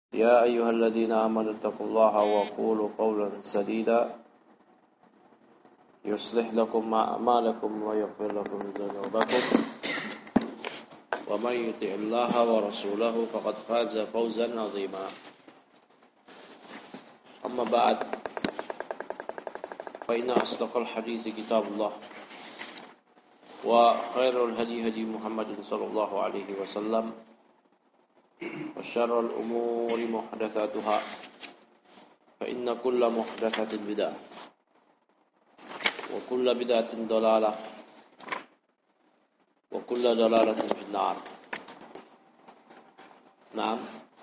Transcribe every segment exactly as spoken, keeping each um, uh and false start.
يا أيها الذين آمنوا اتقوا الله وقولوا قولا سديدا يصلح لكم أعمالكم ويغفر لكم ذنوبكم ومن يطع الله ورسوله فقد فاز فوزا عظيما. أما بعد فإن أصدق الحديث كتاب الله وخير الهدي هدي محمد صلى الله عليه وسلم وشر الأمور محدثاتها فإن كل محدثة بدعة وكل بدعة ضلالة وكل ضلالة في النار. Naam,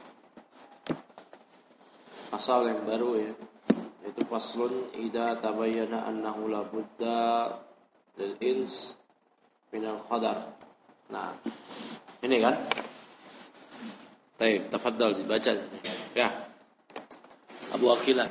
pasal yang baru ya, yaitu faslun idza tabayyana annahu la budda lil ins minal qadar. Nah, ini kan? Baik, tafadhal dibaca saja. Ya. Abu Aqilah.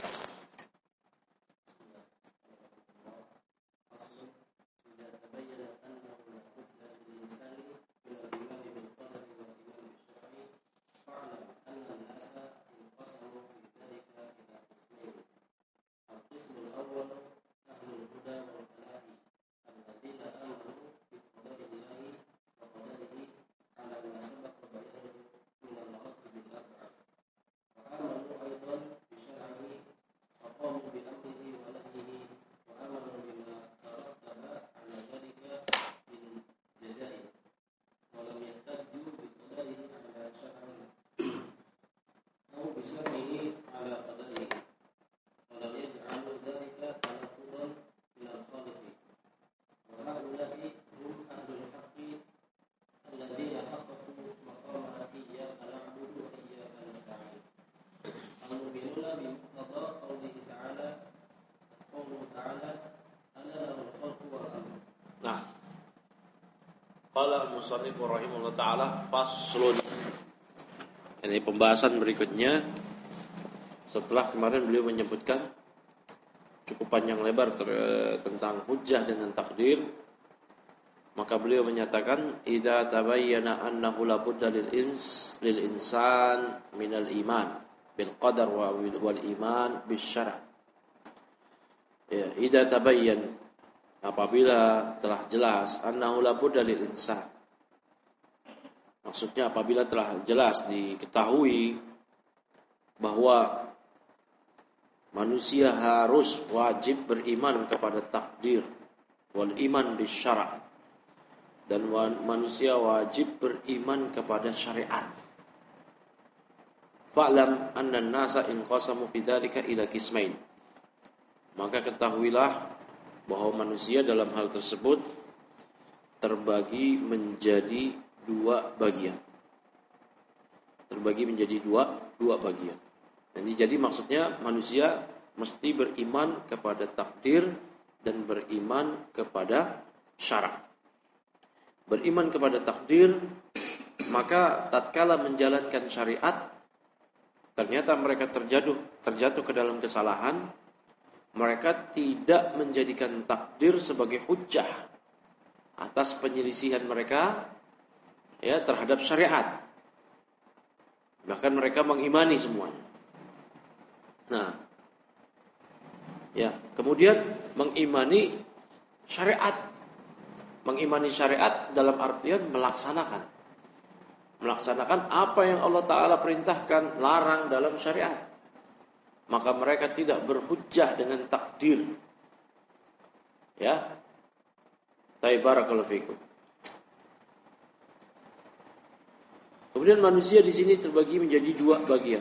Qala al-musannif rahimahullah ta'ala faslun. Ini pembahasan berikutnya setelah kemarin beliau menyebutkan cukup panjang lebar ter- tentang hujjah dengan takdir, maka beliau menyatakan idza tabayyana annahu la budda lil ins lil insan minal iman bil qadar wa wal iman bis syara'. Ya, idza tabayyan, apabila telah jelas annahu la budda lil insan, maksudnya apabila telah jelas diketahui bahwa manusia harus wajib beriman kepada takdir wal iman bis syara', dan manusia wajib beriman kepada syariat. Fa'lam anna an-nasa inqasamu fi dzalika ila qismain, maka ketahuilah bahwa manusia dalam hal tersebut terbagi menjadi dua bagian. Terbagi menjadi dua dua bagian. Jadi jadi maksudnya manusia mesti beriman kepada takdir dan beriman kepada syara'. Beriman kepada takdir, maka tatkala menjalankan syariat ternyata mereka terjatuh terjatuh ke dalam kesalahan, mereka tidak menjadikan takdir sebagai hujjah atas penyelisihan mereka ya terhadap syariat. Bahkan mereka mengimani semuanya. Nah, ya, kemudian mengimani syariat. Mengimani syariat dalam artian melaksanakan. Melaksanakan apa yang Allah Ta'ala perintahkan, larang dalam syariat. Maka mereka tidak berhujjah dengan takdir. Ya. Taib barakallahu fikum. Kemudian manusia di sini terbagi menjadi dua bagian.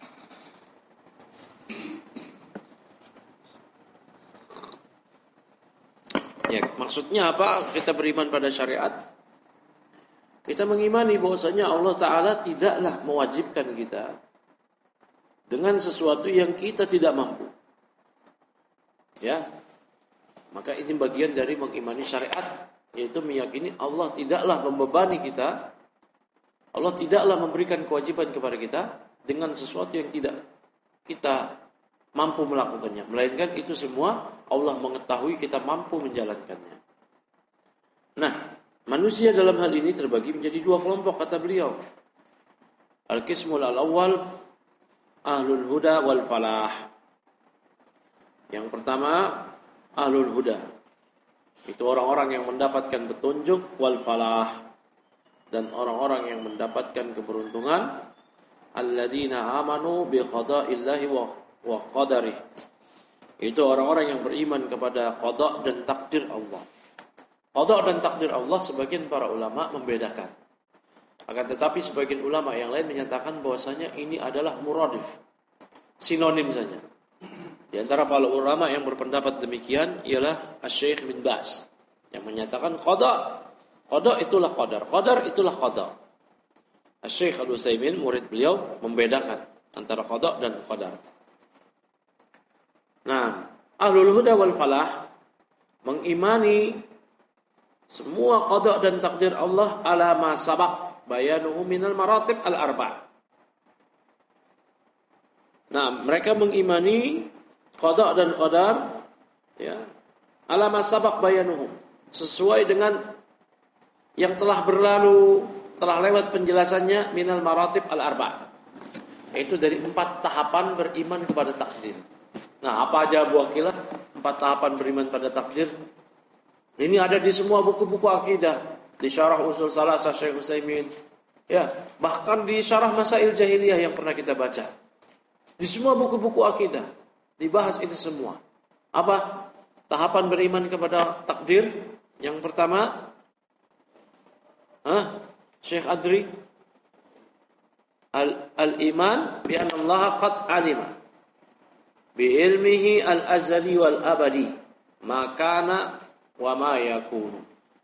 Ya, maksudnya apa? Kita beriman pada syariat. Kita mengimani bahwasanya Allah Ta'ala tidaklah mewajibkan kita dengan sesuatu yang kita tidak mampu. Ya. Maka ini bagian dari mengimani syariat, yaitu meyakini Allah tidaklah membebani kita. Allah tidaklah memberikan kewajiban kepada kita dengan sesuatu yang tidak kita mampu melakukannya, melainkan itu semua Allah mengetahui kita mampu menjalankannya. Nah, manusia dalam hal ini terbagi menjadi dua kelompok kata beliau. Al-qismul al-awwal ahlul huda wal falah. Yang pertama, ahlul huda. Itu orang-orang yang mendapatkan petunjuk, wal falah, dan orang-orang yang mendapatkan keberuntungan. Alladzina amanu bi qada'illahi wa wa qadarih. Itu orang-orang yang beriman kepada qada dan takdir Allah. Qada dan takdir Allah sebagian para ulama membedakan. Akan tetapi sebagian ulama yang lain menyatakan bahwasanya ini adalah muradif, sinonim saja. Di antara para ulama yang berpendapat demikian ialah Asy-Syaikh bin Baz yang menyatakan qada, qada itulah qadar, qadar itulah qada. Asy-Syaikh Al-Utsaimin murid beliau membedakan antara qada dan qadar. Nah, ahlul huda wal falah mengimani semua qada dan takdir Allah ala ma sabaq bayanuhu minal maratib al-arba'. Nah, mereka mengimani qada dan qadar ya, ala ma sabaq bayanuhu, sesuai dengan yang telah berlalu, telah lewat penjelasannya minal maratib al-arba'. Itu dari empat tahapan beriman kepada takdir. Nah, apa aja Bu Akilah empat tahapan beriman pada takdir? Ini ada di semua buku-buku akidah, di syarah usul salasah Syekh Utsaimin, ya, bahkan di syarah masail jahiliyah yang pernah kita baca. Di semua buku-buku akidah dibahas itu semua. Apa tahapan beriman kepada takdir? Yang pertama, Hah? Syekh Adri, al al-iman bi anna Allah qad alima bi ilmihi al-azali wal abadi ma kana wa ma yakunu.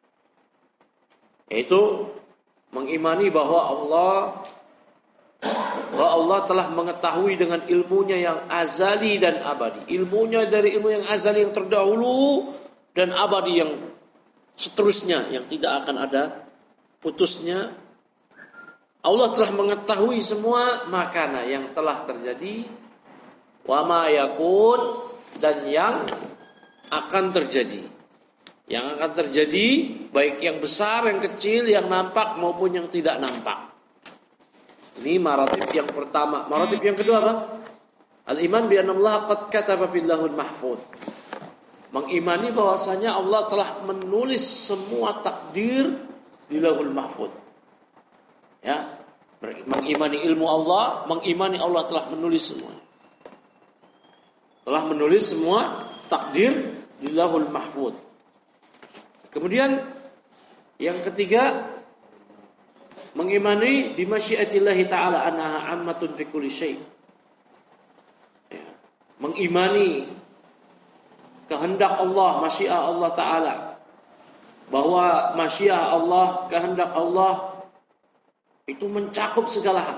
Yaitu mengimani bahwa Allah bahwa Allah telah mengetahui dengan ilmunya yang azali dan abadi. Ilmunya dari ilmu yang azali yang terdahulu dan abadi yang seterusnya yang tidak akan ada putusnya. Allah telah mengetahui semua makana yang telah terjadi, wa ma yakun, dan yang akan terjadi. Yang akan terjadi baik yang besar, yang kecil, yang nampak maupun yang tidak nampak. Ini maratib yang pertama. Maratib yang kedua apa? Al-iman bi anna Allah qad kataba fil lahul mahfuz. Mengimani bahwasanya Allah telah menulis semua takdir di lahul mahfuz. Ya, mengimani ilmu Allah, mengimani Allah telah menulis semua. Telah menulis semua takdir di lahul mahfuz. Kemudian yang ketiga, mengimani bi masyiatillahi ta'ala annaha ammatun fi kulli syai'. Ya, mengimani kehendak Allah, masyiah Allah Ta'ala, bahwa masyiah Allah, kehendak Allah itu mencakup segala hal.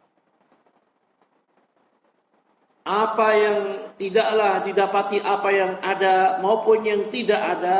Apa yang tidaklah didapati, apa yang ada maupun yang tidak ada,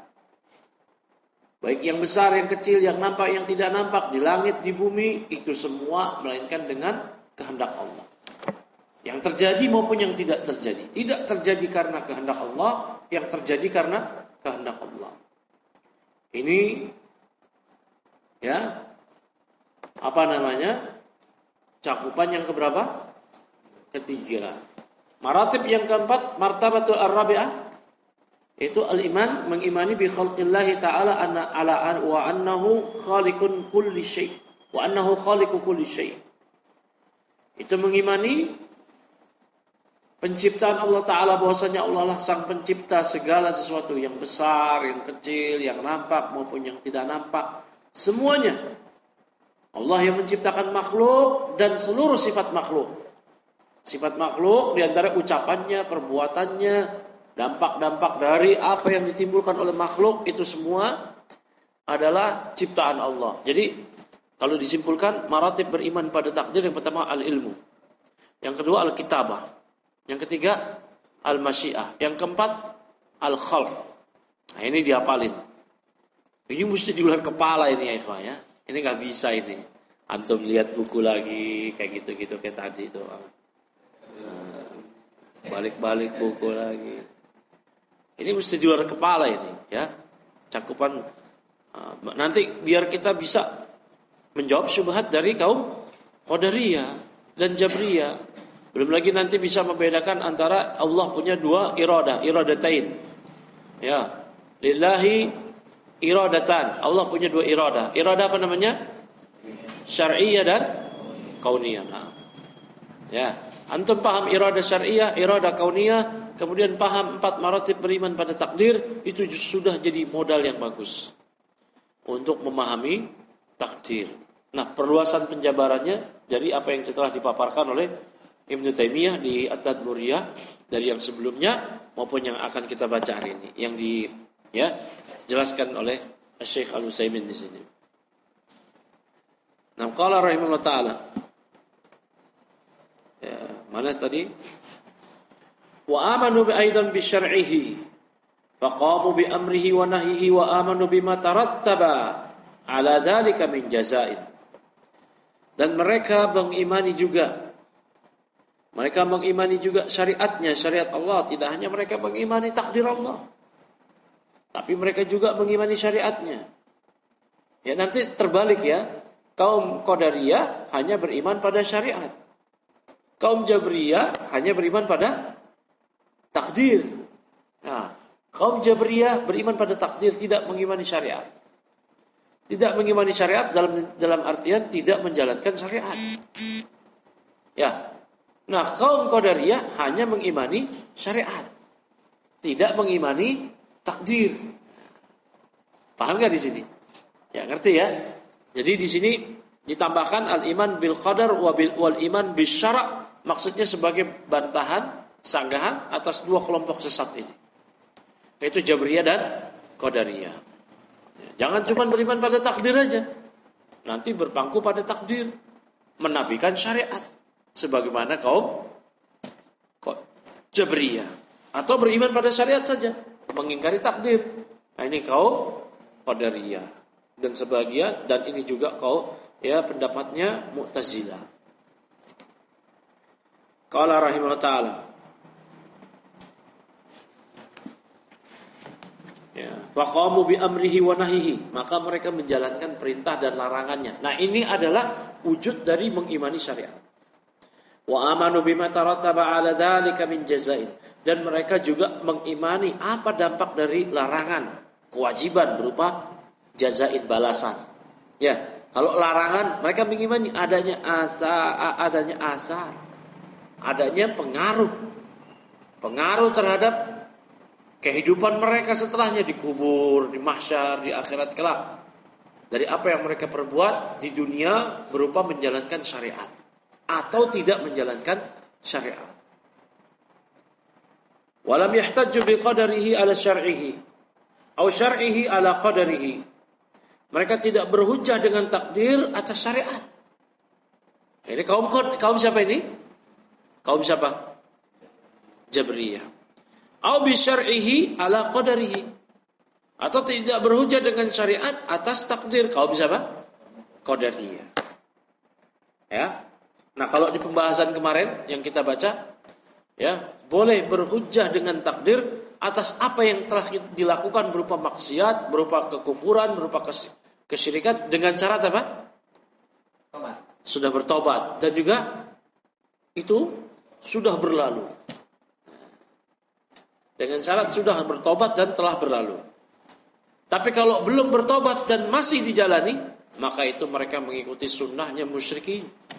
baik yang besar, yang kecil, yang nampak, yang tidak nampak, di langit, di bumi, itu semua melainkan dengan kehendak Allah. Yang terjadi maupun yang tidak terjadi. Tidak terjadi karena kehendak Allah, yang terjadi karena kehendak Allah. Ini ya, apa namanya? Cakupan yang keberapa? Ketiga. Maratib yang keempat, martabatul ar-rabi'ah, itu al-iman, mengimani bi khalqillahi ta'ala anna ala wa annahu khaliqun kulli syai' wa annahu khaliqu kulli syai'. Itu mengimani penciptaan Allah Ta'ala, bahwasanya Allah lah sang pencipta segala sesuatu, yang besar, yang kecil, yang nampak maupun yang tidak nampak, semuanya. Allah yang menciptakan makhluk dan seluruh sifat makhluk. Sifat makhluk diantara ucapannya, perbuatannya, dampak-dampak dari apa yang ditimbulkan oleh makhluk, itu semua adalah ciptaan Allah. Jadi kalau disimpulkan, maratib beriman pada takdir, yang pertama al-ilmu, yang kedua al-kitabah, yang ketiga al-masyiah, yang keempat al-khalq. Nah, ini dihafalin. Ini mesti di luar kepala ini ya ikhwah ya. Ini nggak bisa ini. Antum lihat buku lagi kayak gitu-gitu kayak tadi itu. Balik-balik buku lagi. Ini mesti di luar kepala ini ya. Cakupan nanti biar kita bisa menjawab syubhat dari kaum Qadariyah dan Jabriyah. Belum lagi nanti bisa membedakan antara Allah punya dua iradah, iradatain. Ya, lillahi iradatan. Allah punya dua iradah. Iradah apa namanya? Syar'iyyah dan kauniyah. Nah, ya, antum paham iradah syar'iyyah, iradah kauniyah, kemudian paham empat maratib beriman pada takdir, itu sudah jadi modal yang bagus untuk memahami takdir. Nah, perluasan penjabarannya dari apa yang telah dipaparkan oleh Ibnu Taimiyah di At-Tadmuriyah dari yang sebelumnya maupun yang akan kita baca hari ini, yang di ya jelaskan oleh Syekh Al-Utsaimin di sini. Nah, qala rahimahullah taala. Ya, mana tadi? Wa amanu bi aidan bi syar'ihi faqamu bi amrihi wa nahyihi wa amanu bima tarattaba ala dzalika min jazain. Dan mereka mengimani juga Mereka mengimani juga syariatnya, syariat Allah. Tidak hanya mereka mengimani takdir Allah, tapi mereka juga mengimani syariatnya. Ya, nanti terbalik ya. Kaum Qadariyah hanya beriman pada syariat. Kaum Jabriyah hanya beriman pada takdir. Nah, kaum Jabriyah beriman pada takdir, tidak mengimani syariat. Tidak mengimani syariat dalam dalam artian tidak menjalankan syariat. Ya. Nah, kaum Qadariyah hanya mengimani syariat, tidak mengimani takdir. Paham nggak di sini? Ya, ngerti ya? Jadi di sini ditambahkan al-iman bil qadar wal iman bis syara', maksudnya sebagai bantahan, sanggahan atas dua kelompok sesat ini, yaitu Jabriyah dan Qadariyah. Jangan cuma beriman pada takdir aja, nanti berpangku pada takdir, menafikan syariat. Sebagaimana kaum Jabriyah, atau beriman pada syariat saja, mengingkari takdir. Nah, ini kaum Qadariyah. Dan sebagian, dan ini juga kaum ya pendapatnya Mu'tazilah. Qala rahimahullah ta'ala. Ya, faqamu bi amrihi wa nahyihi, maka mereka menjalankan perintah dan larangannya. Nah, ini adalah wujud dari mengimani syariat. Wa amanu bima tarattaba 'ala dzalika min jazain, dan mereka juga mengimani apa dampak dari larangan, kewajiban berupa jazain, balasan. Ya, kalau larangan mereka mengimani adanya asa, adanya asar, adanya pengaruh, pengaruh terhadap kehidupan mereka setelahnya di kubur, di mahsyar, di akhirat kelak, dari apa yang mereka perbuat di dunia berupa menjalankan syariat atau tidak menjalankan syariat. Walam yahtajju bi qadarihi ala syar'ihi atau syar'ihi ala qadarihi. Mereka tidak berhujjah dengan takdir atas syariat. Ini kaum kaum siapa ini? Kaum siapa? Jabriyah. Atau bi syar'ihi ala qadarihi. Atau tidak berhujjah dengan syariat atas takdir. Kaum siapa? Qadariyah. Ya. Nah, kalau di pembahasan kemarin yang kita baca, ya, boleh berhujjah dengan takdir atas apa yang telah dilakukan berupa maksiat, berupa kekufuran, berupa kesyirikan dengan syarat apa? Tobat. Sudah bertobat dan juga itu sudah berlalu. Dengan syarat sudah bertobat dan telah berlalu. Tapi kalau belum bertobat dan masih dijalani, maka itu mereka mengikuti sunnahnya musyrikin.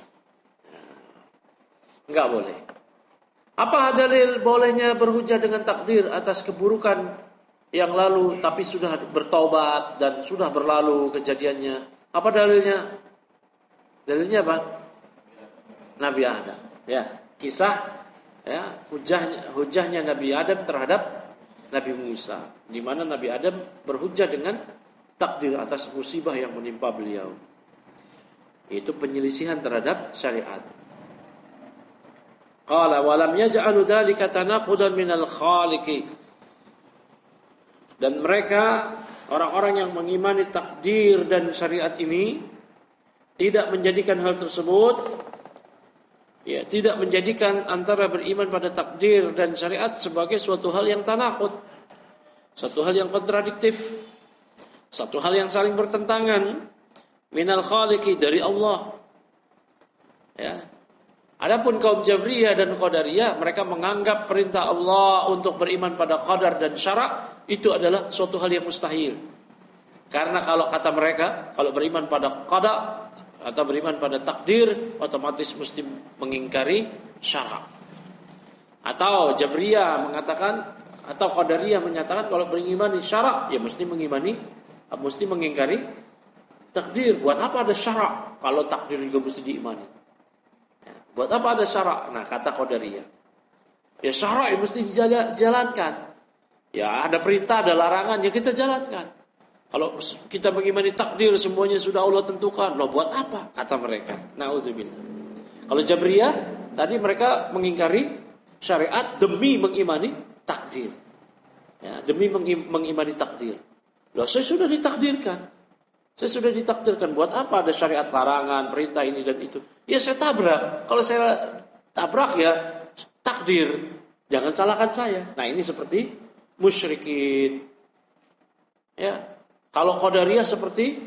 Enggak boleh. Apa dalil bolehnya berhujjah dengan takdir atas keburukan yang lalu tapi sudah bertaubat dan sudah berlalu kejadiannya? Apa dalilnya? Dalilnya apa? Nabi Adam. Ya, kisah ya hujahnya hujahnya Nabi Adam terhadap Nabi Musa, di mana Nabi Adam berhujjah dengan takdir atas musibah yang menimpa beliau. Itu penyelisihan terhadap syariat. Qala wa lam yaj'alu dzalika tanaqudan minal khaliqi. Dan mereka orang-orang yang mengimani takdir dan syariat ini tidak menjadikan hal tersebut, ya, tidak menjadikan antara beriman pada takdir dan syariat sebagai suatu hal yang tanaqud, suatu hal yang kontradiktif, satu hal yang saling bertentangan minal khaliqi, dari Allah. Ya. Adapun kaum Jabriyah dan Qadariyah, mereka menganggap perintah Allah untuk beriman pada qadar dan syara' itu adalah suatu hal yang mustahil. Karena kalau kata mereka, kalau beriman pada qada atau beriman pada takdir, otomatis mesti mengingkari syara'. Atau Jabriyah mengatakan, atau Qadariyah menyatakan kalau beriman di syara', ya mesti mengimani, mesti mengingkari takdir. Buat apa ada syara' kalau takdir juga mesti diimani? Buat apa ada syara'? Nah, kata Qadariyah, ya syara' ya mesti dijalankan. Ya ada perintah, ada larangan, ya kita jalankan. Kalau kita mengimani takdir semuanya sudah Allah tentukan, loh buat apa? Kata mereka. Na'udzubillah. Kalau Jabriyah tadi mereka mengingkari syariat demi mengimani takdir. Ya, demi mengimani takdir. Loh saya sudah ditakdirkan. Saya sudah ditakdirkan, buat apa ada syariat larangan, perintah ini dan itu? Ya saya tabrak. Kalau saya tabrak ya takdir. Jangan salahkan saya. Nah ini seperti musyrikin. Ya. Kalau Qadariyah seperti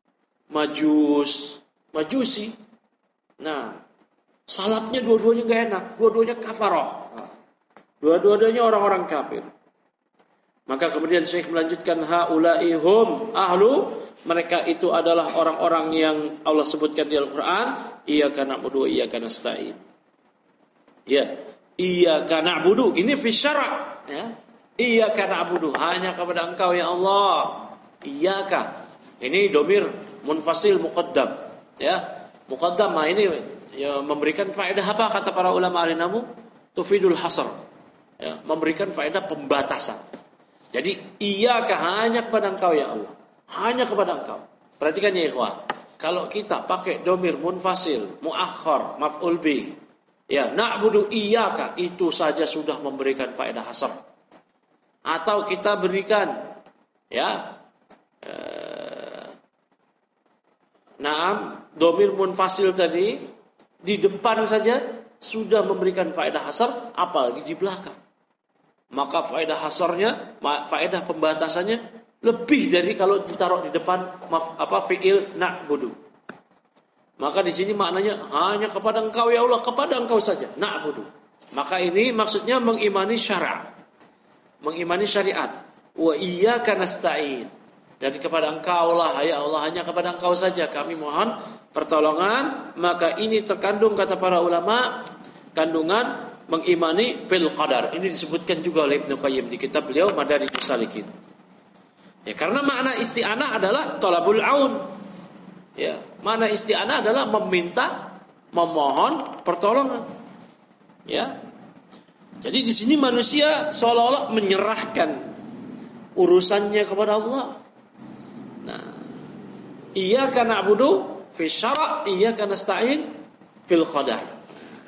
majus, majusi. Nah, salapnya dua-duanya enggak enak, dua-duanya kafaroh. Dua-duanya orang-orang kafir. Maka kemudian Syekh melanjutkan haula'i hum ahlu, mereka itu adalah orang-orang yang Allah sebutkan di Al-Qur'an, iyyaka na'budu wa iyyaka nasta'in. Ya, iyyaka na'budu ini fi syara', ya. Iyyaka na'budu, hanya kepada Engkau ya Allah. Iyyaka. Ini domir munfasil muqaddam, ya. Muqaddam nah ini ya, memberikan faedah apa kata para ulama al-namu? Tufidul hasr. Ya, memberikan faedah pembatasan. Jadi iyyaka hanya kepada Engkau ya Allah. Hanya kepada Engkau. Perhatikan ya ikhwan. Kalau kita pakai domir munfasil, muakhar, maf'ul bih, ya na'budu iyyaka, itu saja sudah memberikan faedah hasr. Atau kita berikan ya eh, naam domir munfasil tadi di depan saja sudah memberikan faedah hasr, apalagi di belakang. Maka faedah hasarnya, faedah pembatasannya lebih dari kalau ditaruh di depan maf, apa fi'il na'budu. Maka di sini maknanya hanya kepada Engkau ya Allah, kepada Engkau saja na'budu. Maka ini maksudnya mengimani syara', mengimani syariat. Wa iyyaka nasta'in. Dan kepada Engkau lah ya Allah, hanya kepada Engkau saja kami mohon pertolongan. Maka ini terkandung kata para ulama kandungan mengimani fil qadar. Ini disebutkan juga oleh Ibnu Qayyim di kitab beliau Madarijus Salikin. Ya, karena makna isti'anah adalah talabul aun. Ya, makna isti'anah adalah meminta, memohon pertolongan. Ya. Jadi di sini manusia seolah-olah menyerahkan urusannya kepada Allah. Nah, iyyaka na'budu fi syara', iyyaka nasta'in fil qadar.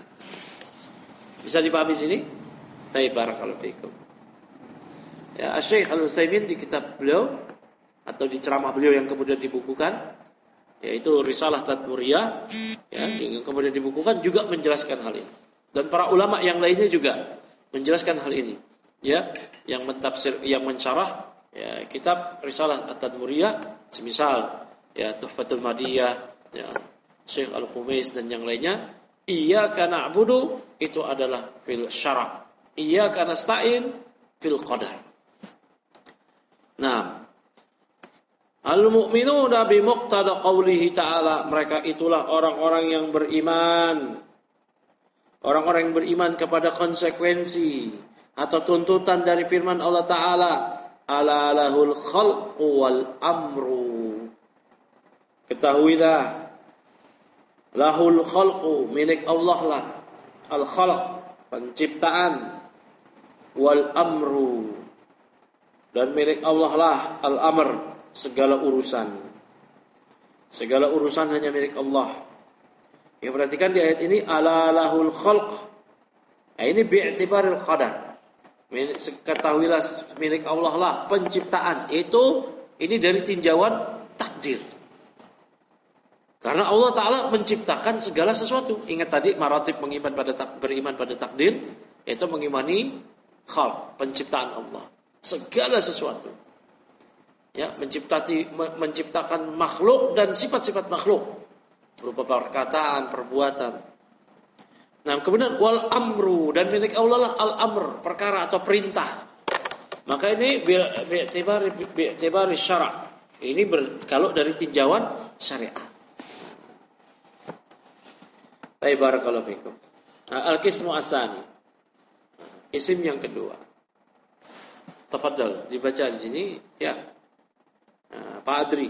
Bisa dipahami sini? Baik, barakallahu fiikum. Ya, Syekh Al-Utsaimin di kitab beliau atau di ceramah beliau yang kemudian dibukukan, yaitu Risalah Tadmuriyah, ya, yang kemudian dibukukan juga menjelaskan hal ini. Dan para ulama yang lainnya juga menjelaskan hal ini. Ya, yang mentafsir, yang mensyarah ya, kitab Risalah At-Tadmuriyah, semisal ya Tuhfatul Madiyah, ya, Syekh Al-Khumais dan yang lainnya. Iyyaka na'budu itu adalah fil syara'. Iyyaka nasta'in fil qadar. Nah, al-mu'minuna bi muqtada qaulihi ta'ala, mereka itulah orang-orang yang beriman. Orang-orang yang beriman kepada konsekuensi atau tuntutan dari firman Allah Ta'ala, ala lahul khalqu wal amru. Ketahuilah, lahul khalqu, milik Allah lah, al khalq, penciptaan, wal amru, dan milik Allah lah al amr, segala urusan. Segala urusan hanya milik Allah. Ya, perhatikan di ayat ini ala lahul khalq. Nah, ini bi'tibaril qadar. Ketahuilah milik Allah lah penciptaan. Itu ini dari tinjauan takdir. Karena Allah Ta'ala menciptakan segala sesuatu. Ingat tadi maratib mengiman pada tak, beriman pada takdir, yaitu mengimani khalq, penciptaan Allah. Segala sesuatu. Ya, menciptati, menciptakan makhluk dan sifat-sifat makhluk berupa perkataan, perbuatan. Nah, kemudian wal amru, dan milik Allah lah al-amr, perkara atau perintah. Maka ini bi'tibari bi'tibari syara'. Ini ber, kalau dari tinjauan syariat. Baik, barakallahu fikum. Al-qismu asani. Kisim yang kedua. Tafadhal dibaca di sini ya. Nah, Pak Adri.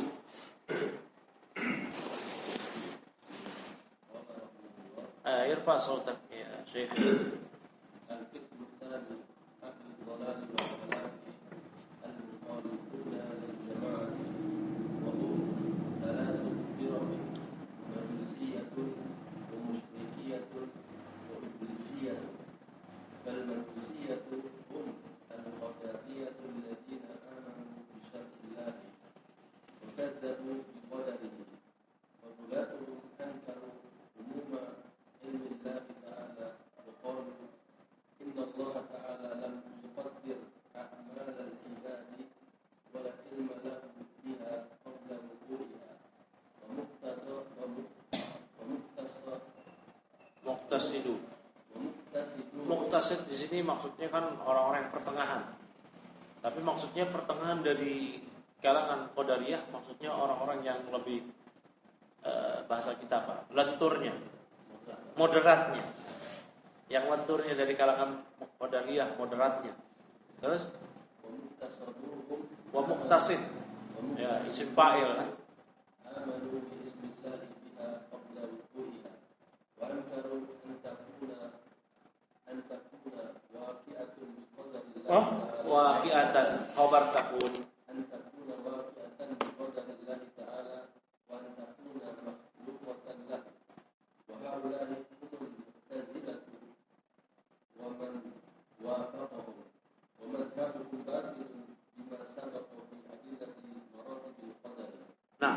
Ah, irfa sautak ya, Syekh. Al-qismu tsani ahli dhalal wal halal al-mukhalifuna lil jama'ah wa hum thalathatu firaq majusiyatun wa musyrikiyatun wa iblisiyatun. Fal majusiyatu hum al-qadariyatu alladhina amanu bi syar'illahi wa kadzabu bi qadarihi wa ulatuhum ankaru umuma ilmi Allah ta'ala wa qalu inna Allah ta'ala lam yuqaddir a'mal al-ibadi wa la ilma lahu biha qabla wuqu'iha wa muqtada wa muqtasa Muqtasidu. wa muqtasidu Muqtasid di sini maksudnya kan orang-orang yang pertengahan. Tapi maksudnya pertengahan dari kalangan Qadariyah, maksudnya orang-orang yang lebih eh, bahasa kita apa? Lenturnya, moderatnya. Yang lenturnya dari kalangan Qadariyah, moderatnya. Terus wa muqtasaduhum wa muqtasid. Ya, isim fa'il kan. amanu bi ilmi Allah biha qabla wuqu'iha wa ankaru an takuna an takuna waqi'atun bi qadari Oh, Allah waqi'atan khabar takun. an takuna waqi'atan bi qadari Allah ta'ala wa an takuna makhluqatan lahu wa haula'i humul mu'tazilatu wa man wafaqahum wa madhhabuhum batilun bima sabaqa fi adillati maratibil qadari. Nah,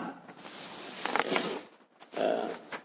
uh,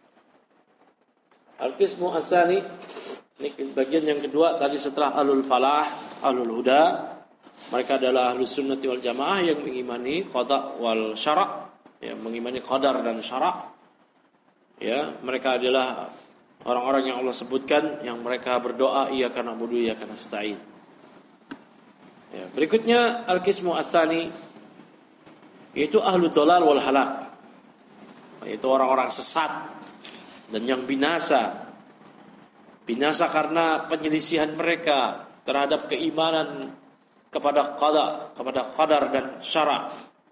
Al-Qismu Asani, ini bagian yang kedua tadi setelah Ahlul Falah, Ahlul Huda, mereka adalah Ahlus Sunnati wal Jamaah yang mengimani qada wal syara', ya, mengimani qadar dan syara'. Ya, mereka adalah orang-orang yang Allah sebutkan yang mereka berdoa iyyaka na'budu wa iyyaka nasta'in. Ya, berikutnya Al-Qismu Asani yaitu Ahlul Dhalal wal Halak. Yaitu orang-orang sesat dan yang binasa. Binasa karena penyelisihan mereka terhadap keimanan kepada qada, kepada qadar dan syara'.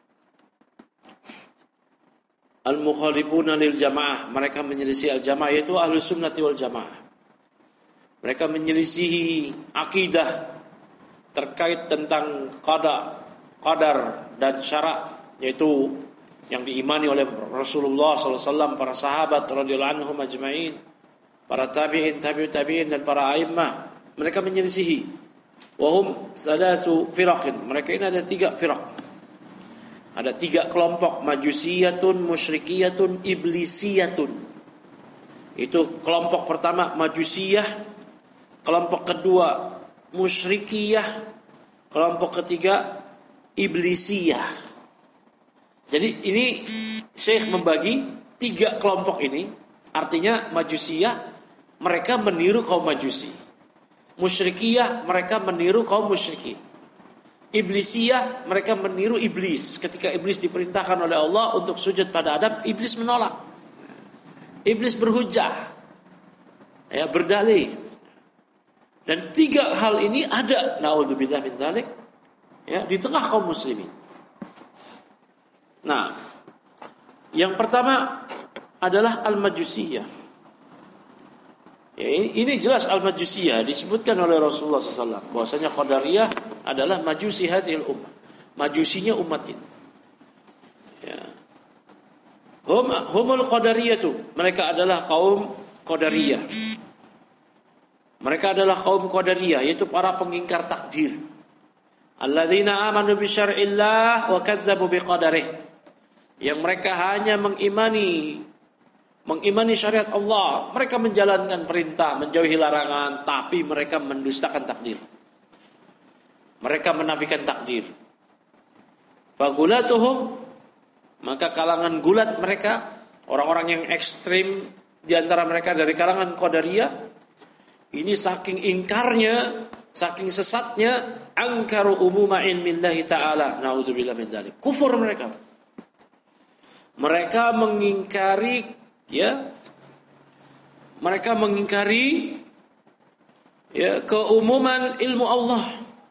Al-mukhalifuna lil jamaah, mereka menyelisih al-jamaah yaitu Ahlus Sunnati wal Jamaah. Mereka menyelisihi akidah terkait tentang qada, qadar dan syara', yaitu yang diimani oleh Rasulullah sallallahu alaihi wasallam, para sahabat radhiyallahu anhum ajma'in, para tabi'in, tabi'ut tabi'in dan para a'immah. Mereka menyelisihi. Wa hum salasu firaqin. Mereka ini ada tiga firaq. Ada tiga kelompok, majusiyatun, musyrikiyatun, iblisiyatun. Itu kelompok pertama majusiyah, kelompok kedua musyrikiyah, kelompok ketiga iblisiyah. Jadi ini Syekh membagi tiga kelompok ini. Artinya majusiyah, mereka meniru kaum majusi. Musyrikiyah, mereka meniru kaum musyrikin. Iblisiyah, mereka meniru iblis. Ketika iblis diperintahkan oleh Allah untuk sujud pada Adam, iblis menolak. Iblis berhujah, ya, berdalih. Dan tiga hal ini ada, naudzubillah min dzalik, ya, di tengah kaum muslimin. Nah, yang pertama adalah al-majusiyah. Ya, ini, ini jelas al-majusiyah disebutkan oleh Rasulullah sallallahu alaihi wasallam bahwasanya Qadariyah adalah majusi hadhil ummah, majusinya umat ini. Ya. Hum humul qadariyatu, mereka adalah kaum Qadariyah. Mereka adalah kaum Qadariyah, yaitu para pengingkar takdir. Alladzina amanu bi syar'illah wa kadzdzabu bi qadarih. Yang mereka hanya mengimani Mengimani syariat Allah, mereka menjalankan perintah, menjauhi larangan, tapi mereka mendustakan takdir. Mereka menafikan takdir. Fagulatuhum, maka kalangan gulat mereka, orang-orang yang ekstrim di antara mereka dari kalangan Qadariyah, Ini saking ingkarnya, saking sesatnya, angkaru umuma ilmillahi ta'ala. Na'udzubillah min dzalik. Kufur mereka. Mereka mengingkari, ya, mereka mengingkari, ya, keumuman ilmu Allah.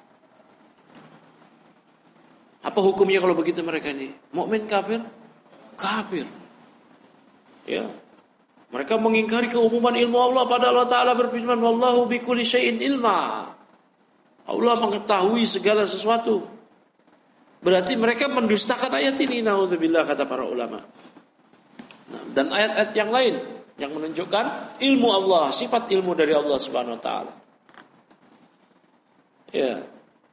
Apa hukumnya kalau begitu mereka ini? Mukmin kafir? Kafir. Ya. Mereka mengingkari keumuman ilmu Allah, pada Allah Ta'ala berfirman, wallahu bikulli syai'in ilma. Allah mengetahui segala sesuatu. Berarti mereka mendustakan ayat ini, naudzubillah, kata para ulama. Nah, dan ayat-ayat yang lain yang menunjukkan ilmu Allah, sifat ilmu dari Allah Subhanahu wa taala. Ya.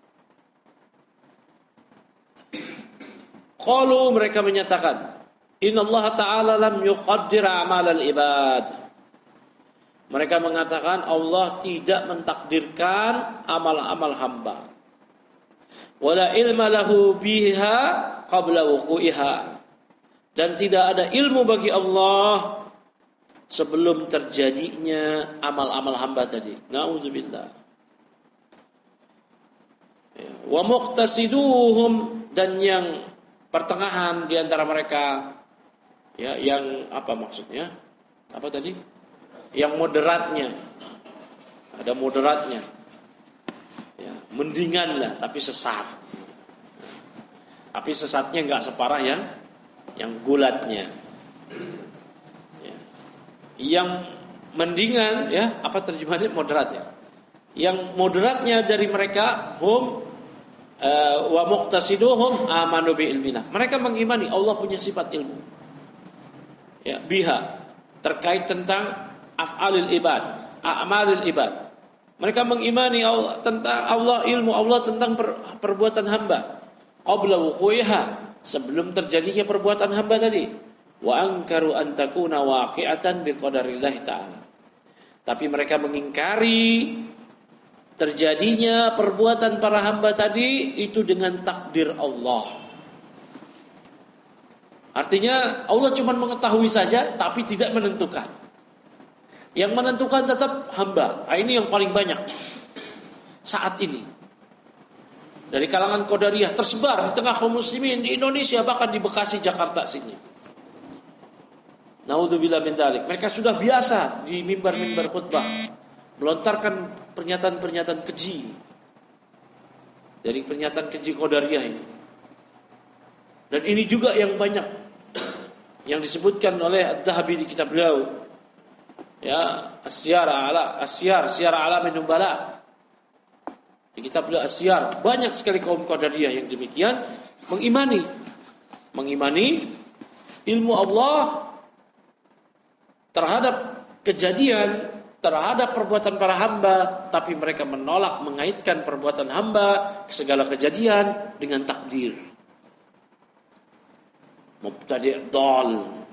Qalu, mereka menyatakan, innallaha ta'ala lam yuqaddir a'malal ibad. Mereka mengatakan Allah tidak mentakdirkan amal-amal hamba. Wala ilma lahu biha qabla wuqu'iha. Dan tidak ada ilmu bagi Allah sebelum terjadinya amal-amal hamba tadi. Na'udzubillah. Ya. Wa muqtasiduhum, dan yang pertengahan di antara mereka, ya, yang apa maksudnya? Apa tadi? Yang moderatnya. Ada moderatnya. Ya, mendingan lah, tapi sesat. Tapi sesatnya enggak separah yang yang gulatnya. Ya. Yang mendingan, ya, apa terjemahannya moderat ya? Yang moderatnya dari mereka hum Uh, wa muqtasiduhum amanu bi ilmina. Mereka mengimani Allah punya sifat ilmu. Ya, biha, terkait tentang af'alil ibad, a'malil ibad. Mereka mengimani Allah, tentang Allah, ilmu Allah tentang per, perbuatan hamba. Qabla wuqu'iha, sebelum terjadinya perbuatan hamba tadi. Wa ankaru an takuna waqi'atan biqadarillah ta'ala. Tapi mereka mengingkari terjadinya perbuatan para hamba tadi itu dengan takdir Allah. Artinya Allah cuma mengetahui saja, tapi tidak menentukan. Yang menentukan tetap hamba. Nah, ini yang paling banyak saat ini. Dari kalangan Qadariyah tersebar di tengah kaum muslimin di Indonesia, bahkan di Bekasi, Jakarta sini. Naudzubillah min dzalik. Mereka sudah biasa di mimbar-mimbar khutbah melontarkan pernyataan-pernyataan keji. Dari pernyataan keji Qadariyah ini. Dan ini juga yang banyak yang disebutkan oleh Adz-Dzahabi di kitab beliau. Ya, As-Siyar ala As-Siyar, Siyar Alamin Nubala. Di kitab beliau As-Siyar, banyak sekali kaum Qadariyah yang demikian mengimani mengimani ilmu Allah terhadap kejadian, terhadap perbuatan para hamba, tapi mereka menolak mengaitkan perbuatan hamba, segala kejadian dengan takdir. Mubtadi' dhal.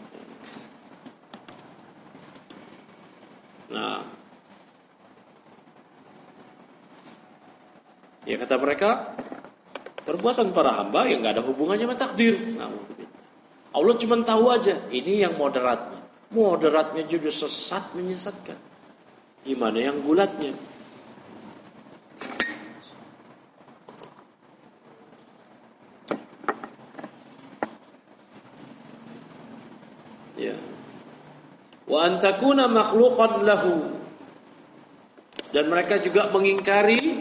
Nah, ya kata mereka, perbuatan para hamba yang enggak ada hubungannya sama takdir. Nah, Allah cuma tahu aja. Ini yang moderatnya. Moderatnya juga sesat, menyesatkan. Gimana yang gulatnya? Ya. Wa antakuna makhluqan lahu. Dan mereka juga mengingkari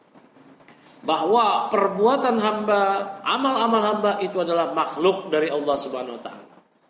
bahwa perbuatan hamba, amal-amal hamba itu adalah makhluk dari Allah Subhanahu wa taala.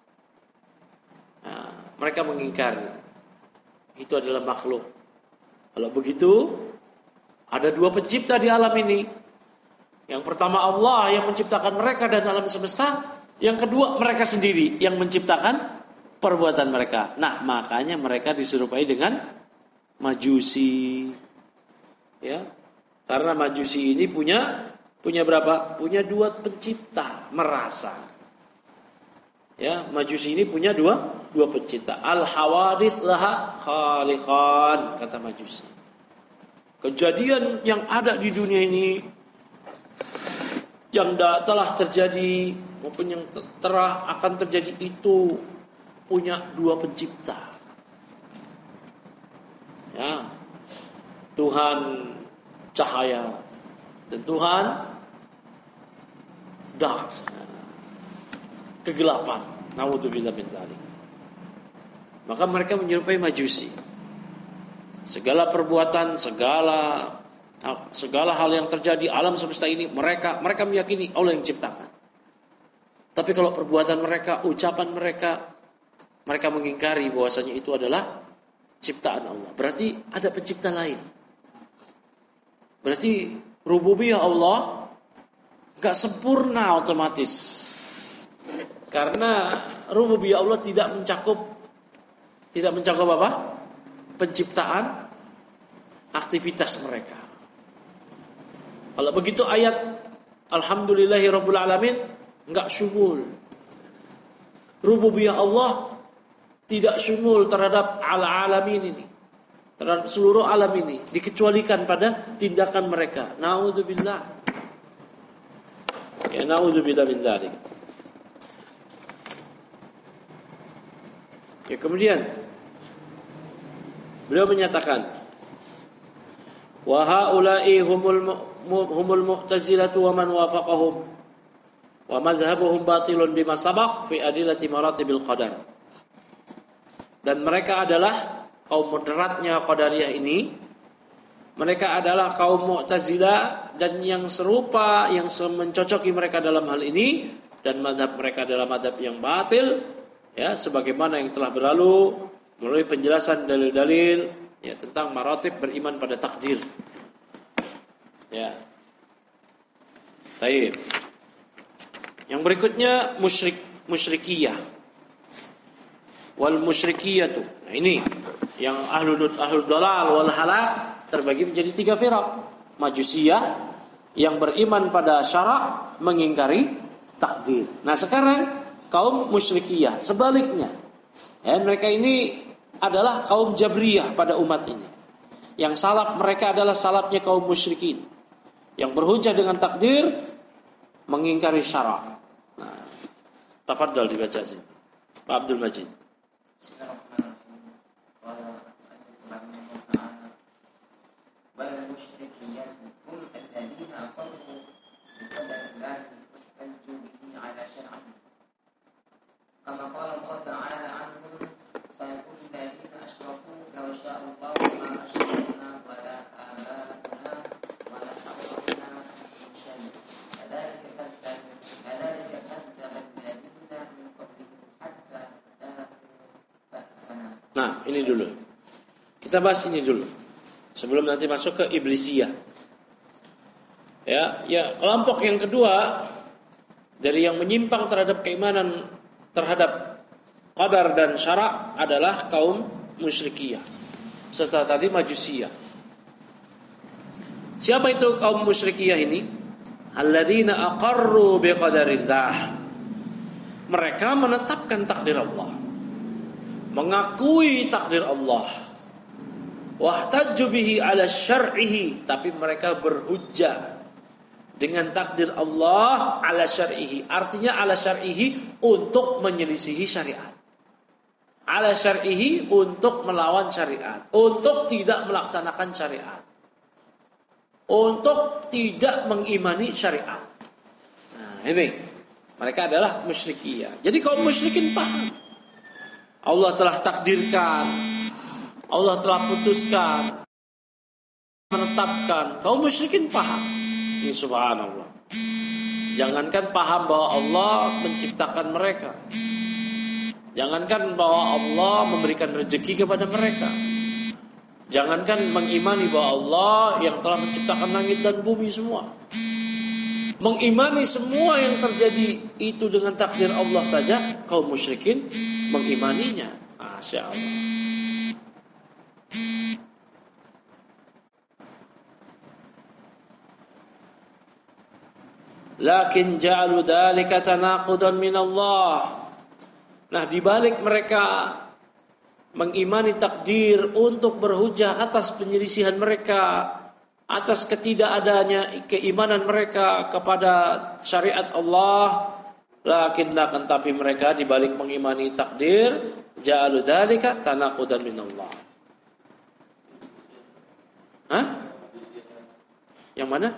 Nah, mereka mengingkari itu adalah makhluk. Kalau begitu, ada dua pencipta di alam ini. Yang pertama Allah yang menciptakan mereka dan alam semesta. Yang kedua mereka sendiri yang menciptakan perbuatan mereka. Nah, makanya mereka diserupai dengan Majusi. Ya. Karena Majusi ini punya punya berapa? Punya dua pencipta, merasa. Ya, Majusi ini punya dua dua pencipta. Al-hawadits laha khaliqan, kata Majusi. Kejadian yang ada di dunia ini, yang telah terjadi maupun yang telah akan terjadi, itu punya dua pencipta. Ya. Tuhan cahaya dan Tuhan dark, kegelapan. Naudzubillah min dzalik. Maka mereka menyerupai Majusi. Segala perbuatan, segala segala hal yang terjadi alam semesta ini mereka mereka meyakini Allah yang ciptakan. Tapi kalau perbuatan mereka, ucapan mereka, mereka mengingkari bahwasanya itu adalah ciptaan Allah. Berarti ada pencipta lain. Berarti rububiyah Allah enggak sempurna otomatis. Karena rububiyah Allah tidak mencakup tidak mencakup apa? Penciptaan, aktivitas mereka. Kalau begitu ayat Alhamdulillahirabbil alamin enggak syumul. Rububiyah Allah tidak syumul terhadap al-alamin ini, terhadap seluruh alam ini, dikecualikan pada tindakan mereka. Naudzubillah. Ya naudzubillah min dzalik. Ya kemudian beliau menyatakan wa haula'i humul humul mu'tazilatu wa man wafaqahum wa madhhabuhum batilun bima sabaq fi adillati maratibil qadar. Dan mereka adalah kaum moderatnya Qadariyah ini. Mereka adalah kaum Mu'tazilah dan yang serupa yang mencocoki mereka dalam hal ini, dan madhab mereka adalah madhab yang batil, ya sebagaimana yang telah berlalu melalui penjelasan dalil-dalil ya tentang maratib beriman pada takdir. Ya. Baik. Yang berikutnya musyrik musyrikiyah. Wal musyrikiyatu. Nah, ini yang ahlul ahlul dalal wal halak terbagi menjadi tiga firaq. Majusiyah yang beriman pada syarak, mengingkari takdir. Nah, sekarang kaum musyrikiyah sebaliknya. Ya, mereka ini adalah kaum Jabriyah pada umat ini. Yang salaf mereka adalah salafnya kaum musyrikin. Yang berhujjah dengan takdir, mengingkari syarak. Nah, tafadhal dibaca sini. Pak Abdul Majid. كما قال الله تعالى عنهم سيقول الذين أشركوا لو شاء الله ما أشركنا ولا آباؤنا ولا حرمنا من شيء كذلك كذب كذلك كذب الذين من قبلهم حتى ذاقوا بأسنا. Nah, ini dulu. Kita bahas ini dulu. Sebelum nanti masuk ke iblisiyah. Ya, ya kelompok yang kedua dari yang menyimpang terhadap keimanan terhadap qadar dan syarak adalah kaum musyrikiyah. Setelah tadi majusiyah. Siapa itu kaum musyrikiyah ini? Alladzina aqarru biqadarillah. Mereka menetapkan takdir Allah, mengakui takdir Allah. Wahtajju bihi ala syar'ihi, tapi mereka berhujjah dengan takdir Allah ala syar'ihi. Artinya ala syar'ihi untuk menyelisihi syariat. Ala syar'ihi untuk melawan syariat, untuk tidak melaksanakan syariat, untuk tidak mengimani syariat. Nah, ini mereka adalah musyrikiyah. Jadi kaum musyrikin paham Allah telah takdirkan, Allah telah putuskan, menetapkan. Kaum musyrikin paham. Ini subhanallah. Jangankan paham bahwa Allah menciptakan mereka, jangankan bahwa Allah memberikan rezeki kepada mereka, jangankan mengimani bahwa Allah yang telah menciptakan langit dan bumi semua, mengimani semua yang terjadi itu dengan takdir Allah saja, kaum musyrikin mengimaninya. Masya Allah. Lakin ja'alu dzalika tanaqudan min Allah. Nah, dibalik mereka mengimani takdir untuk berhujjah atas penyelisihan mereka, atas ketidakadanya keimanan mereka kepada syariat Allah, lakin lakan tapi mereka dibalik mengimani takdir, ja'alu dzalika tanaqudan min Allah. Hah? Yang mana?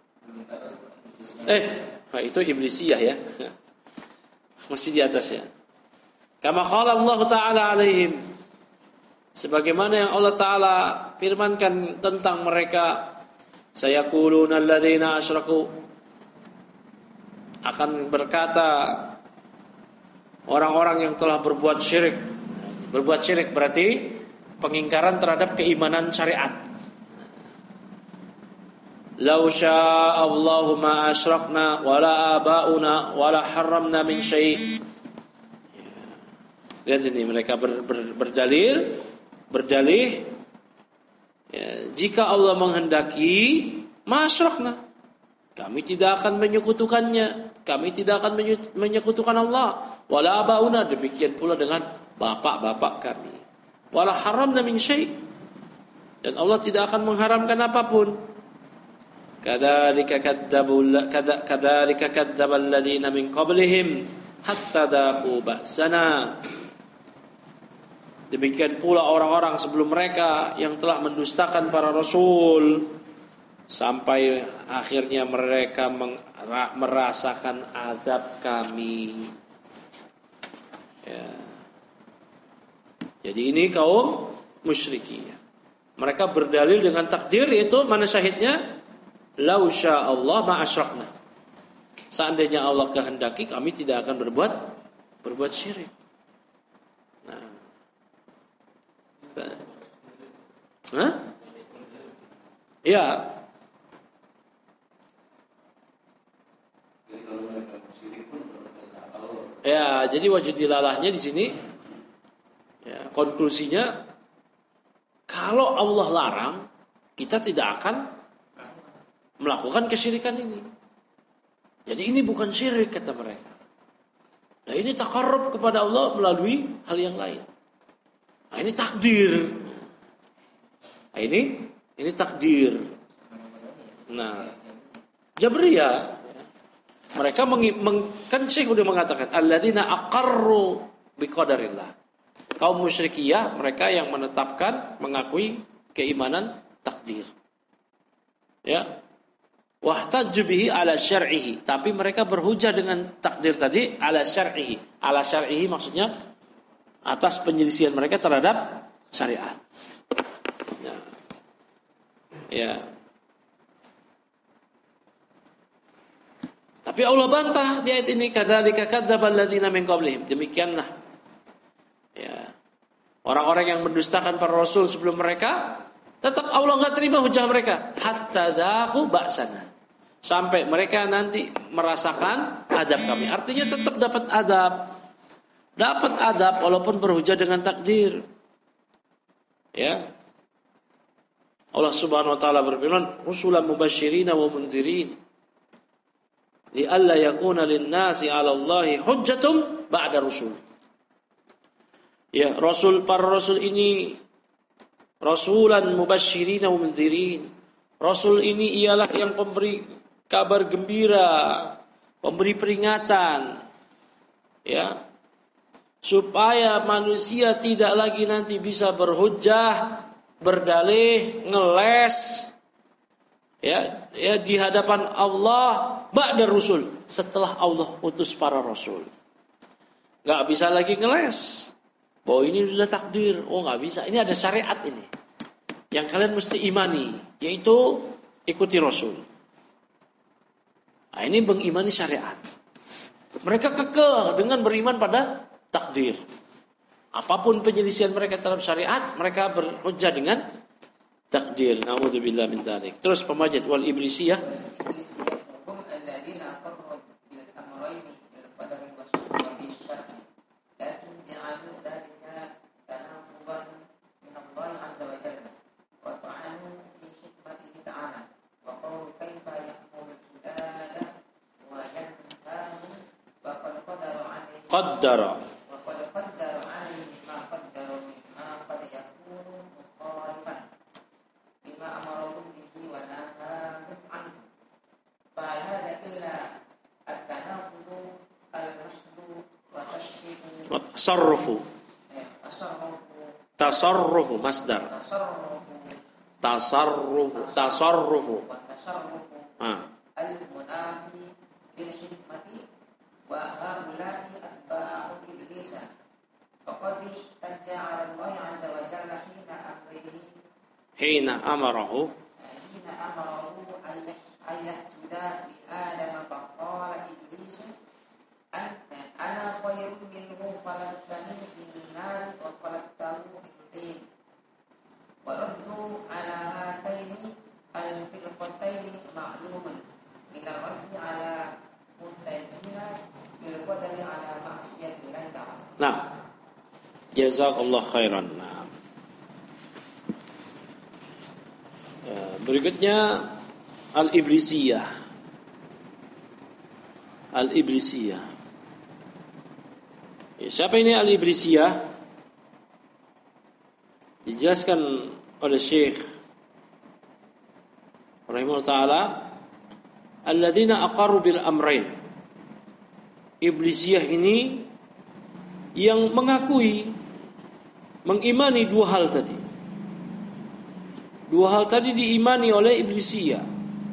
Eh, nah itu iblisiyah ya. Masih di atasnya. Kama qala Allah Ta'ala alaihim. Sebagaimana yang Allah Ta'ala firmankan tentang mereka, sayaquluna alladzina asyraku, akan berkata orang-orang yang telah berbuat syirik. Berbuat syirik berarti pengingkaran terhadap keimanan syariat. Lau syaa Allahu ma asyrakna wala abauna wala haramna min syai'. Lihat ini mereka ber, ber, berdalil, berdalih ya, jika Allah menghendaki ma asyrakna, kami tidak akan menyekutukannya, kami tidak akan menyekutukan Allah. Wala abauna, demikian pula dengan bapak-bapak kami. Wala haramna min syai', dan Allah tidak akan mengharamkan apapun. Kadzalika kadzdabul kadzalika kadzdzabal ladzina min qablihim hatta dzaqu ba'sana. Demikian pula orang-orang sebelum mereka yang telah mendustakan para rasul sampai akhirnya mereka merasakan azab kami. Ya. Jadi ini kaum musyrikin. Mereka berdalil dengan takdir, yaitu mana syahidnya? Lau syaa Allah ma asyrakna. Seandainya Allah kehendaki, kami tidak akan berbuat berbuat syirik. Nah. Hah? Ya. Ya, jadi wajib dilalahnya di sini. Ya, konklusinya, kalau Allah larang, kita tidak akan melakukan kesyirikan ini. Jadi ini bukan syirik kata mereka. Nah ini taqarrub kepada Allah melalui hal yang lain. Nah ini takdir. Nah ini ini takdir. Nah Jabriyah, mereka meng, meng, kan Syekh sudah mengatakan alladzina aqarru biqadarillah. Kaum musyrikiyah, mereka yang menetapkan, mengakui keimanan takdir. Ya. Wahtajju bihi ala syar'ihi, tapi mereka berhujah dengan takdir tadi ala syar'ihi. Ala syar'ihi maksudnya atas penyelisihan mereka terhadap syariat. Ya. Ya. Tapi Allah bantah di ayat ini, kadzalika kadzdzabal ladzina min qablihim. Demikianlah ya, orang-orang yang mendustakan para rasul sebelum mereka, tetap Allah enggak terima hujah mereka hatta dzaqu ba'sana. Sampai mereka nanti merasakan azab kami. Artinya tetap dapat azab. Dapat azab walaupun berhujah dengan takdir. Ya. Allah Subhanahu wa taala berfirman, "Rusulan mubasysyirin wa mundzirin li alla yakuna lin-nasi 'ala Allahi hujjatun ba'da rusul." Ya, rasul para rasul ini rasulan mubasysyirin wa mundzirin. Rasul ini ialah yang pemberi kabar gembira, pemberi peringatan, ya, supaya manusia tidak lagi nanti bisa berhujjah, berdalih, ngeles, ya, ya di hadapan Allah ba'da rusul, setelah Allah utus para rasul. Enggak bisa lagi ngeles bahwa ini sudah takdir. Oh, enggak bisa. Ini ada syariat ini yang kalian mesti imani, yaitu ikuti rasul. Nah, ini mengimani syariat. Mereka kekeh dengan beriman pada takdir. Apapun penyelisihan mereka terhadap syariat, mereka berhujjah dengan takdir. Nauzubillah min dzalik. Terus pemajid wal iblisiyah. Qaddara wa qad qaddara 'alaihi ma qaddara mimma qad yakunu mukhalifan bima amarahum bihi wa nahahum 'anhu fa hadha illa at-tanaqud al-masdu wa tashbihu wa tasarrufu tasarrufu tasarrufu masdar tasarrufu tasarruf tasarrufu والتصرف ah المنافي للحكمة وهؤلاء أتباع إبليس فقد احتج على الله عز وجل حين أمره hina amarahu حين أمره أن يسجد لآدم فقال إبليس أنا خير منه خلقتني من نار وخلقته من طين وردوا على هاتين الفرقتين معلوم من الرد على منتجنا بالقدر على معصية الله تعالى. Nah, jazakallah khairan. Nah. Berikutnya al-iblisiyah. Al-iblisiyah. Siapa ini al-iblisiyah? Dijelaskan oleh Syekh rahimahullah ta'ala, alladzina aqarru bil amrain. Iblisiyah ini yang mengakui, mengimani dua hal tadi. Dua hal tadi diimani oleh iblisiyah.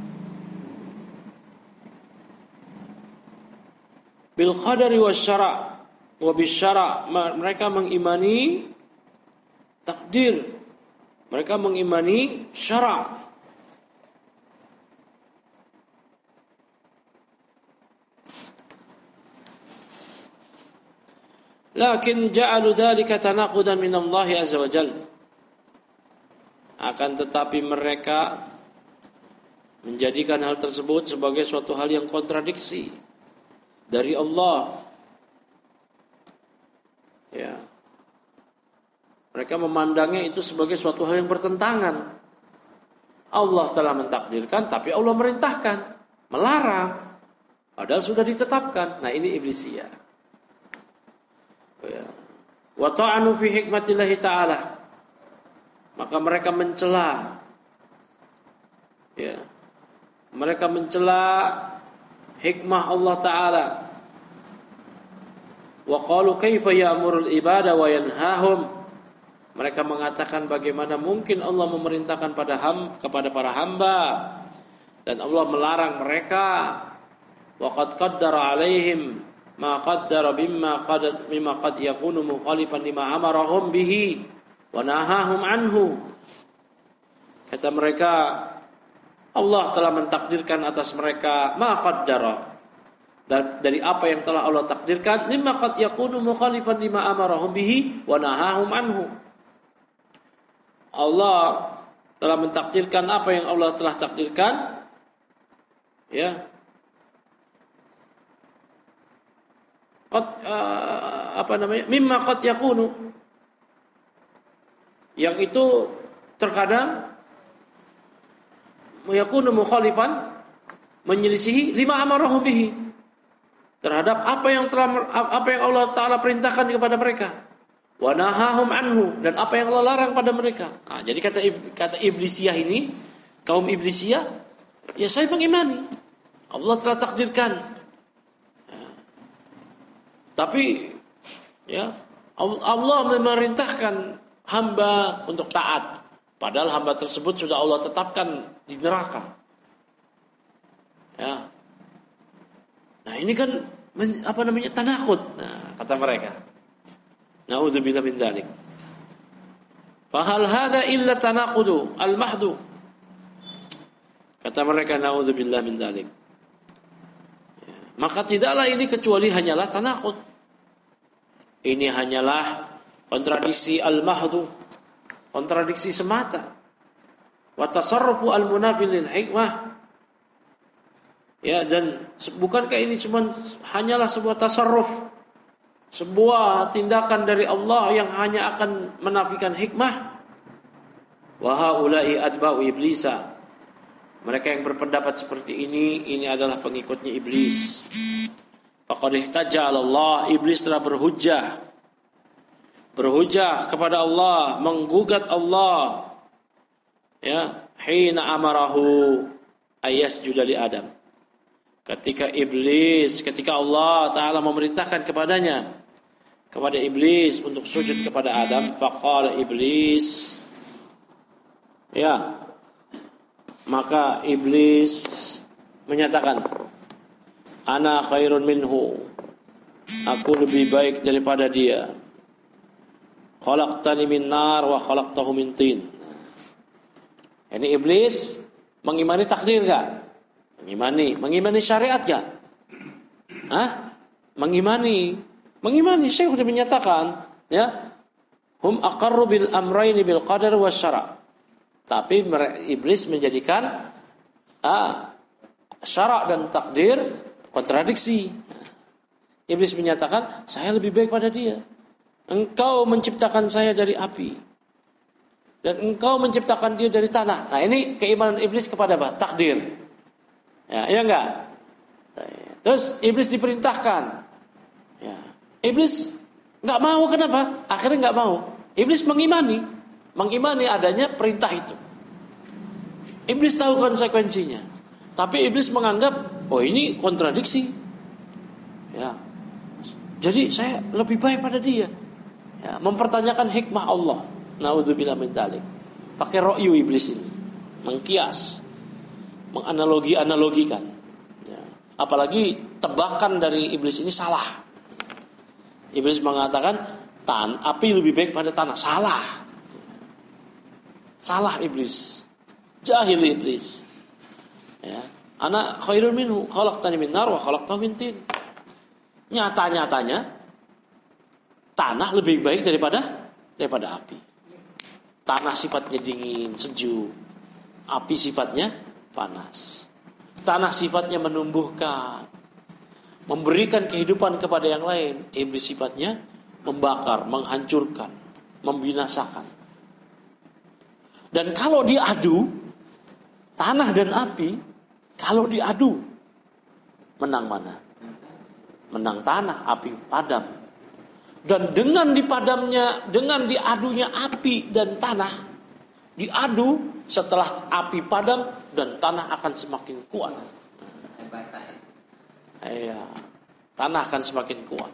Bil qadari wasyara' wa bisyara', mereka mengimani takdir, mereka mengimani syara'. Lakin ja'alu dzalika tanaqudan min Allah azza wa jalla. Akan tetapi mereka menjadikan hal tersebut sebagai suatu hal yang kontradiksi dari Allah. Ya. Mereka memandangnya itu sebagai suatu hal yang bertentangan. Allah telah mentakdirkan, tapi Allah merintahkan, melarang, padahal sudah ditetapkan. Nah, ini iblisiyah. Ya. Wa ta'anu fi hikmatillahi ta'ala. Maka mereka mencela, ya, mereka mencela hikmah Allah Ta'ala. Wa qalu kaifa ya'murul ibada wa yanhahum. Mereka mengatakan bagaimana mungkin Allah memerintahkan pada ham, kepada para hamba dan Allah melarang mereka. Wa qad qaddara 'alaihim ma qaddara bimma qad mimma qad yakunu mukhalifan lima amarahum bihi wa nahahum anhu. Kata mereka, Allah telah mentakdirkan atas mereka ma qaddara, dari apa yang telah Allah takdirkan, mimma qad yakunu mukhalifan lima amarahum bihi wa nahahum anhu. Allah telah mentakdirkan apa yang Allah telah takdirkan, ya. Qad uh, apa namanya? Mimma qad yakunu, yang itu terkadang yakunu mukhalifan, menyelisihi lima amarahum bihi, terhadap apa yang telah apa yang Allah Ta'ala perintahkan kepada mereka, wa nahahum anhu, dan apa yang Allah larang pada mereka. Nah, jadi kata kata iblisiyah ini, kaum iblisiyah, ya saya mengimani Allah telah takdirkan. Tapi ya Allah memerintahkan hamba untuk taat, padahal hamba tersebut sudah Allah tetapkan di neraka. Ya. Nah, ini kan apa namanya, tanaqud. Nah, kata mereka. Na'udzubillah min dzalik. Fa hal hadza illa tanaqudu al-mahdu. Kata mereka, na'udzubillah min dzalik. Ya. Maka tidaklah ini kecuali hanyalah tanaqud. Ini hanyalah kontradiksi al-mahdu, kontradiksi semata. Wa tasarrufu al-munafi lil hikmah. Ya, dan bukankah ini cuma hanyalah sebuah tasarruf, sebuah tindakan dari Allah yang hanya akan menafikan hikmah. Wa haula'i atba'u iblisa. Mereka yang berpendapat seperti ini, ini adalah pengikutnya iblis. Faqad ihtajja 'ala Allah, iblis telah berhujjah. Berhujjah kepada Allah, menggugat Allah. Ya, hina amarahu ayasjuda li Adam. Ketika iblis, ketika Allah Ta'ala memerintahkan kepadanya, kepada iblis untuk sujud kepada Adam, faqala iblis, Ya, maka iblis menyatakan, ana khairun minhu, aku lebih baik daripada dia. Khalaqtani min nar wa khalaqtahu min tin. Ini iblis mengimani takdir enggak? Mengimani, mengimani syariat enggak? Hah? Mengimani, mengimani. Syekh sudah menyatakan, ya, hum aqarru bil amrayni bil qadar was syara'. Tapi iblis menjadikan ah, syara' dan takdir kontradiksi. Iblis menyatakan, saya lebih baik pada dia. Engkau menciptakan saya dari api, dan engkau menciptakan dia dari tanah. Nah, ini keimanan iblis kepada apa? Takdir. Ya, iya enggak? Terus iblis diperintahkan. Ya. Iblis enggak mau, kenapa? Akhirnya enggak mau. Iblis mengimani, mengimani adanya perintah itu. Iblis tahu konsekuensinya, tapi iblis menganggap, oh ini kontradiksi. Ya. Jadi saya lebih baik pada dia. Ya, mempertanyakan hikmah Allah. Nauzubillah min dzalik. Pakai ra'yu iblis ini, mengkias, menganalogi-analogikan. Ya. Apalagi tebakan dari iblis ini salah. Iblis mengatakan tan api lebih baik pada tanah. Salah. Salah iblis. Jahil iblis. Ya. Ana khairun minhu, khalaqtani min nar wa khalaqtahu min tin. Nyata-nyatanya tanah lebih baik daripada daripada api. Tanah sifatnya dingin, sejuk. Api sifatnya panas. Tanah sifatnya menumbuhkan, memberikan kehidupan kepada yang lain. Iblis sifatnya membakar, menghancurkan, membinasakan. Dan kalau diadu, tanah dan api, kalau diadu, menang mana? Menang tanah, api padam. Dan dengan dipadamnya, dengan diadunya api dan tanah, diadu, setelah api padam dan tanah akan semakin kuat. Iya, tanah akan semakin kuat.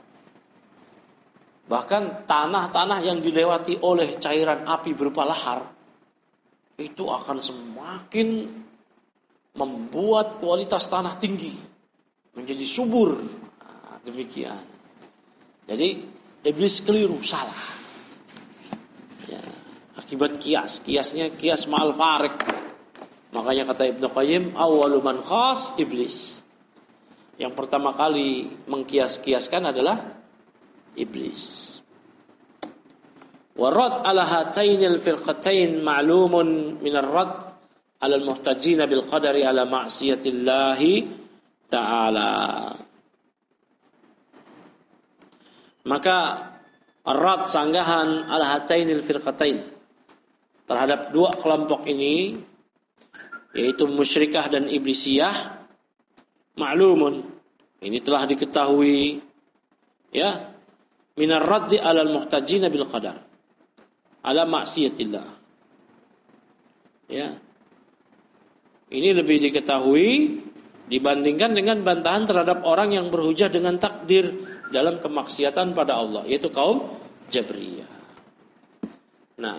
Bahkan tanah-tanah yang dilewati oleh cairan api berupa lahar, itu akan semakin membuat kualitas tanah tinggi, menjadi subur. Nah, demikian. Jadi iblis keliru, salah. Ya, akibat kias, kiasnya kias ma'al farik. Makanya kata Ibnu Qayyim, awwalu man khas iblis. Yang pertama kali mengkias-kiaskan adalah iblis. Warad ala hatainil firqatain ma'lumun min ar-rad ala al-muhtajin bil qadari ala ma'siyatillahi ta'ala. Maka ar-rad, sanggahan ala hatainil firqatain terhadap dua kelompok ini, yaitu musyrikah dan iblisiyah, ma'lumun, ini telah diketahui, ya, minar raddi alal muhtajina bil qadar ala ma'siyatillah. Ya. Ini lebih diketahui dibandingkan dengan bantahan terhadap orang yang berhujah dengan takdir dalam kemaksiatan pada Allah, yaitu kaum Jabriyah. Nah,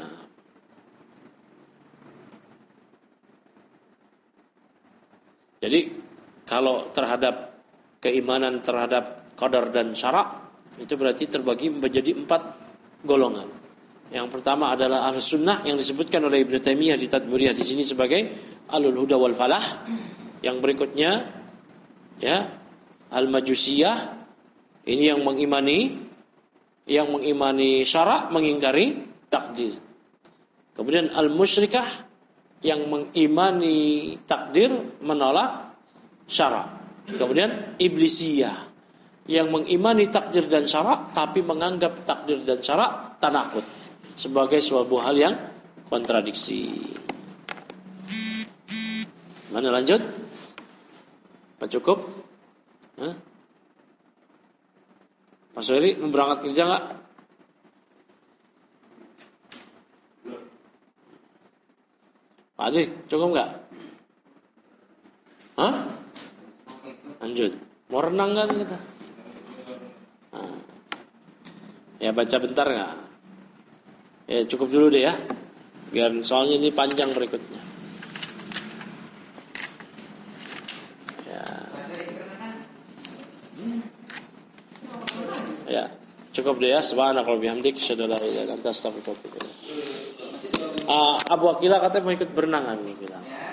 jadi kalau terhadap keimanan terhadap qadar dan syara', itu berarti terbagi menjadi empat golongan. Yang pertama adalah Ahlus Sunnah yang disebutkan oleh Ibnu Taimiyah di Tadmuriyah di sini sebagai Ahlul Huda wal Falah. Yang berikutnya, ya, Al-Majusiyah, ini yang mengimani yang mengimani syara', mengingkari takdir. Kemudian Al-Musyrikah yang mengimani takdir, menolak syara'. Kemudian Iblisiyah yang mengimani takdir dan syara' tapi menganggap takdir dan syara' tanakut, sebagai suatu hal yang kontradiksi. Mana lanjut? Pak cukup? Hah? Pak Soeri mau berangkat kerja nggak? Pak Adi, cukup nggak? Hah? Lanjut. Mau renang kan kita? Nah. Ya baca bentar nggak? Ya cukup dulu deh ya. Biar soalnya ini panjang berikutnya. Ya. Ya, cukup deh ya. Subhanallah bihamdik, asyhadu an la ilaha illa anta, astaghfiruka wa atubu ilaik. Ah, Abu Akila katanya mau ikut berenang, Abu Akila.